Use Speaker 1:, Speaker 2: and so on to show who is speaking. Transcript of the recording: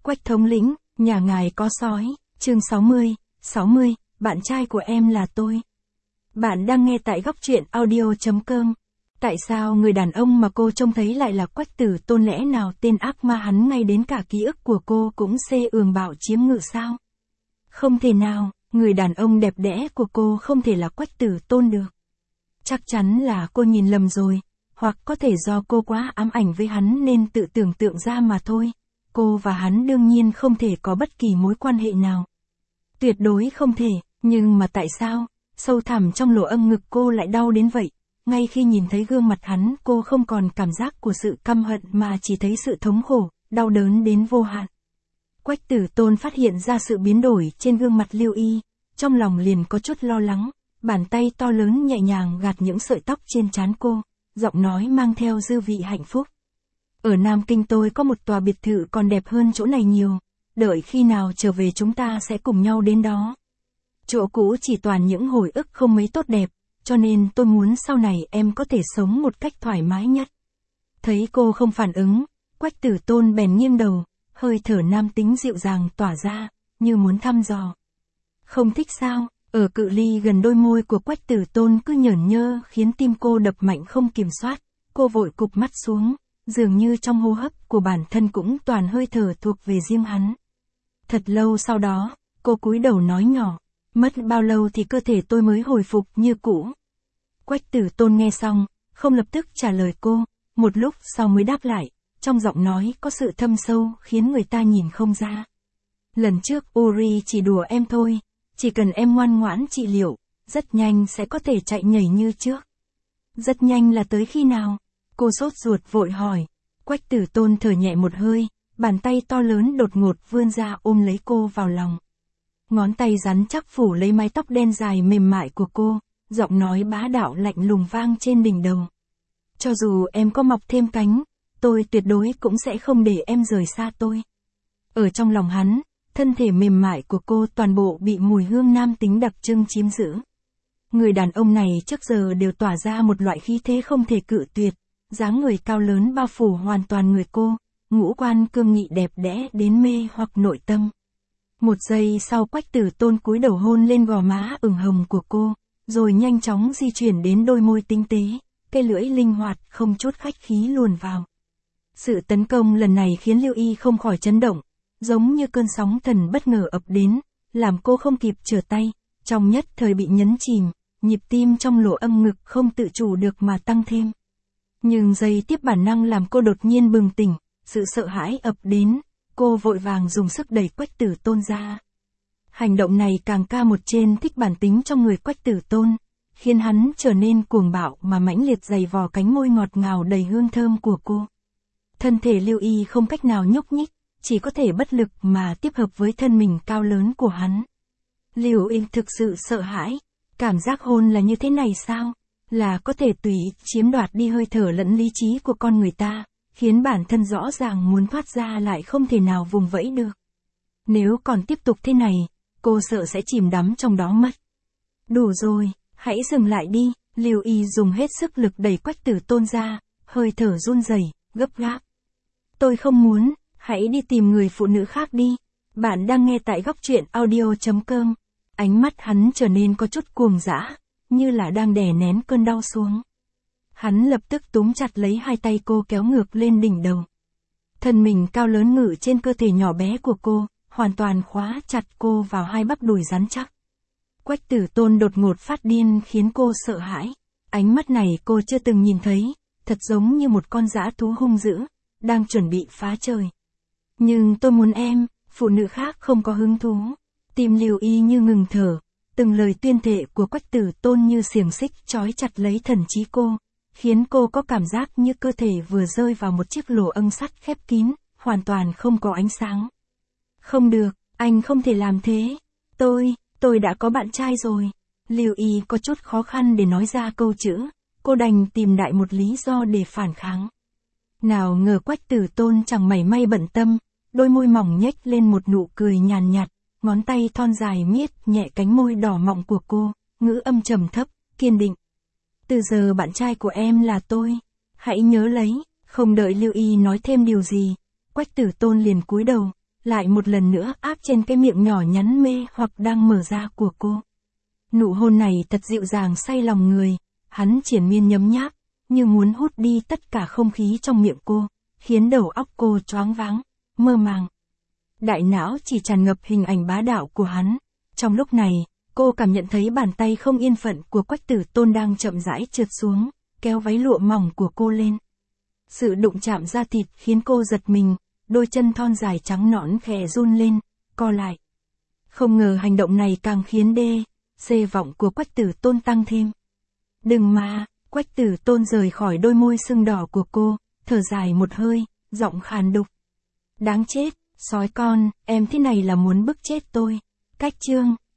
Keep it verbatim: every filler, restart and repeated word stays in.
Speaker 1: Quách thống lĩnh, nhà ngài có sói, chương sáu mươi, sáu mươi, bạn trai của em là tôi. Bạn đang nghe tại góc truyện audio.com. Tại sao người đàn ông mà cô trông thấy lại là Quách Tử Tôn, lẽ nào tên ác ma hắn ngay đến cả ký ức của cô cũng xê ường bạo chiếm ngự sao? Không thể nào, người đàn ông đẹp đẽ của cô không thể là Quách Tử Tôn được. Chắc chắn là cô nhìn lầm rồi, hoặc có thể do cô quá ám ảnh với hắn nên tự tưởng tượng ra mà thôi. Cô và hắn đương nhiên không thể có bất kỳ mối quan hệ nào. Tuyệt đối không thể, nhưng mà tại sao, sâu thẳm trong lỗ âm ngực cô lại đau đến vậy? Ngay khi nhìn thấy gương mặt hắn, cô không còn cảm giác của sự căm hận mà chỉ thấy sự thống khổ, đau đớn đến vô hạn. Quách Tử Tôn phát hiện ra sự biến đổi trên gương mặt Lưu Y, trong lòng liền có chút lo lắng, bàn tay to lớn nhẹ nhàng gạt những sợi tóc trên trán cô, giọng nói mang theo dư vị hạnh phúc. Ở Nam Kinh tôi có một tòa biệt thự còn đẹp hơn chỗ này nhiều, đợi khi nào trở về chúng ta sẽ cùng nhau đến đó. Chỗ cũ chỉ toàn những hồi ức không mấy tốt đẹp, cho nên tôi muốn sau này em có thể sống một cách thoải mái nhất. Thấy cô không phản ứng, Quách Tử Tôn bèn nghiêng đầu, hơi thở nam tính dịu dàng tỏa ra, như muốn thăm dò. Không thích sao? Ở cự ly gần, đôi môi của Quách Tử Tôn cứ nhởn nhơ khiến tim cô đập mạnh không kiểm soát, cô vội cụp mắt xuống, dường như trong hô hấp của bản thân cũng toàn hơi thở thuộc về riêng hắn. Thật lâu sau đó, cô cúi đầu nói nhỏ, mất bao lâu thì cơ thể tôi mới hồi phục như cũ? Quách Tử Tôn nghe xong, không lập tức trả lời cô, một lúc sau mới đáp lại, trong giọng nói có sự thâm sâu khiến người ta nhìn không ra. Lần trước Uri chỉ đùa em thôi, chỉ cần em ngoan ngoãn trị liệu, rất nhanh sẽ có thể chạy nhảy như trước. Rất nhanh là tới khi nào? Cô sốt ruột vội hỏi. Quách Tử Tôn thở nhẹ một hơi, bàn tay to lớn đột ngột vươn ra ôm lấy cô vào lòng. Ngón tay rắn chắc phủ lấy mái tóc đen dài mềm mại của cô, giọng nói bá đạo lạnh lùng vang trên đỉnh đầu. Cho dù em có mọc thêm cánh, tôi tuyệt đối cũng sẽ không để em rời xa tôi. Ở trong lòng hắn, thân thể mềm mại của cô toàn bộ bị mùi hương nam tính đặc trưng chiếm giữ. Người đàn ông này trước giờ đều tỏa ra một loại khí thế không thể cự tuyệt, dáng người cao lớn bao phủ hoàn toàn người cô, ngũ quan cương nghị đẹp đẽ đến mê hoặc nội tâm. Một giây sau, Quách Tử Tôn cúi đầu hôn lên gò má ửng hồng của cô, rồi nhanh chóng di chuyển đến đôi môi tinh tế, cây lưỡi linh hoạt không chút khách khí luồn vào. Sự tấn công lần này khiến Lưu Y không khỏi chấn động, giống như cơn sóng thần bất ngờ ập đến, làm cô không kịp trở tay, trong nhất thời bị nhấn chìm, nhịp tim trong lỗ âm ngực không tự chủ được mà tăng thêm. Nhưng giây tiếp bản năng làm cô đột nhiên bừng tỉnh, sự sợ hãi ập đến, cô vội vàng dùng sức đẩy Quách Tử Tôn ra. Hành động này càng ca một trên thích bản tính trong người Quách Tử Tôn, khiến hắn trở nên cuồng bạo mà mãnh liệt giày vò cánh môi ngọt ngào đầy hương thơm của cô. Thân thể Lưu Y không cách nào nhúc nhích, chỉ có thể bất lực mà tiếp hợp với thân mình cao lớn của hắn. Lưu Y thực sự sợ hãi, cảm giác hôn là như thế này sao? Là có thể tùy chiếm đoạt đi hơi thở lẫn lý trí của con người ta, khiến bản thân rõ ràng muốn thoát ra lại không thể nào vùng vẫy được. Nếu còn tiếp tục thế này, cô sợ sẽ chìm đắm trong đó mất. Đủ rồi, hãy dừng lại đi. Lưu Y dùng hết sức lực đẩy Quách Tử Tôn ra, hơi thở run rẩy, gấp gáp. Tôi không muốn, hãy đi tìm người phụ nữ khác đi. Bạn đang nghe tại góc truyện audio.com. Ánh mắt hắn trở nên có chút cuồng dã, như là đang đè nén cơn đau xuống. Hắn lập tức túm chặt lấy hai tay cô kéo ngược lên đỉnh đầu. Thân mình cao lớn ngự trên cơ thể nhỏ bé của cô, hoàn toàn khóa chặt cô vào hai bắp đùi rắn chắc. Quách Tử Tôn đột ngột phát điên khiến cô sợ hãi. Ánh mắt này cô chưa từng nhìn thấy, thật giống như một con dã thú hung dữ, đang chuẩn bị phá trời. Nhưng tôi muốn em, phụ nữ khác không có hứng thú. Tim Lưu Y như ngừng thở, từng lời tuyên thệ của Quách Tử Tôn như xiềng xích trói chặt lấy thần trí cô, khiến cô có cảm giác như cơ thể vừa rơi vào một chiếc lỗ âm sắt khép kín, hoàn toàn không có ánh sáng. Không được, anh không thể làm thế. Tôi, tôi đã có bạn trai rồi. Lưu Y có chút khó khăn để nói ra câu chữ, cô đành tìm đại một lý do để phản kháng. Nào ngờ Quách Tử Tôn chẳng mảy may bận tâm, đôi môi mỏng nhếch lên một nụ cười nhàn nhạt, ngón tay thon dài miết nhẹ cánh môi đỏ mọng của cô, ngữ âm trầm thấp, kiên định. Từ giờ bạn trai của em là tôi, hãy nhớ lấy. Không đợi Lưu Y nói thêm điều gì, Quách Tử Tôn liền cúi đầu, lại một lần nữa áp trên cái miệng nhỏ nhắn mê hoặc đang mở ra của cô. Nụ hôn này thật dịu dàng say lòng người, hắn triền miên nhấm nháp, như muốn hút đi tất cả không khí trong miệng cô, khiến đầu óc cô choáng váng, mơ màng. Đại não chỉ tràn ngập hình ảnh bá đạo của hắn. Trong lúc này, cô cảm nhận thấy bàn tay không yên phận của Quách Tử Tôn đang chậm rãi trượt xuống, kéo váy lụa mỏng của cô lên. Sự đụng chạm da thịt khiến cô giật mình, đôi chân thon dài trắng nõn khẽ run lên, co lại. Không ngờ hành động này càng khiến đê, xê vọng của Quách Tử Tôn tăng thêm. Đừng mà, Quách Tử Tôn rời khỏi đôi môi sưng đỏ của cô, thở dài một hơi, giọng khàn đục. Đáng chết, sói con, em thế này là muốn bức chết tôi. Cách chương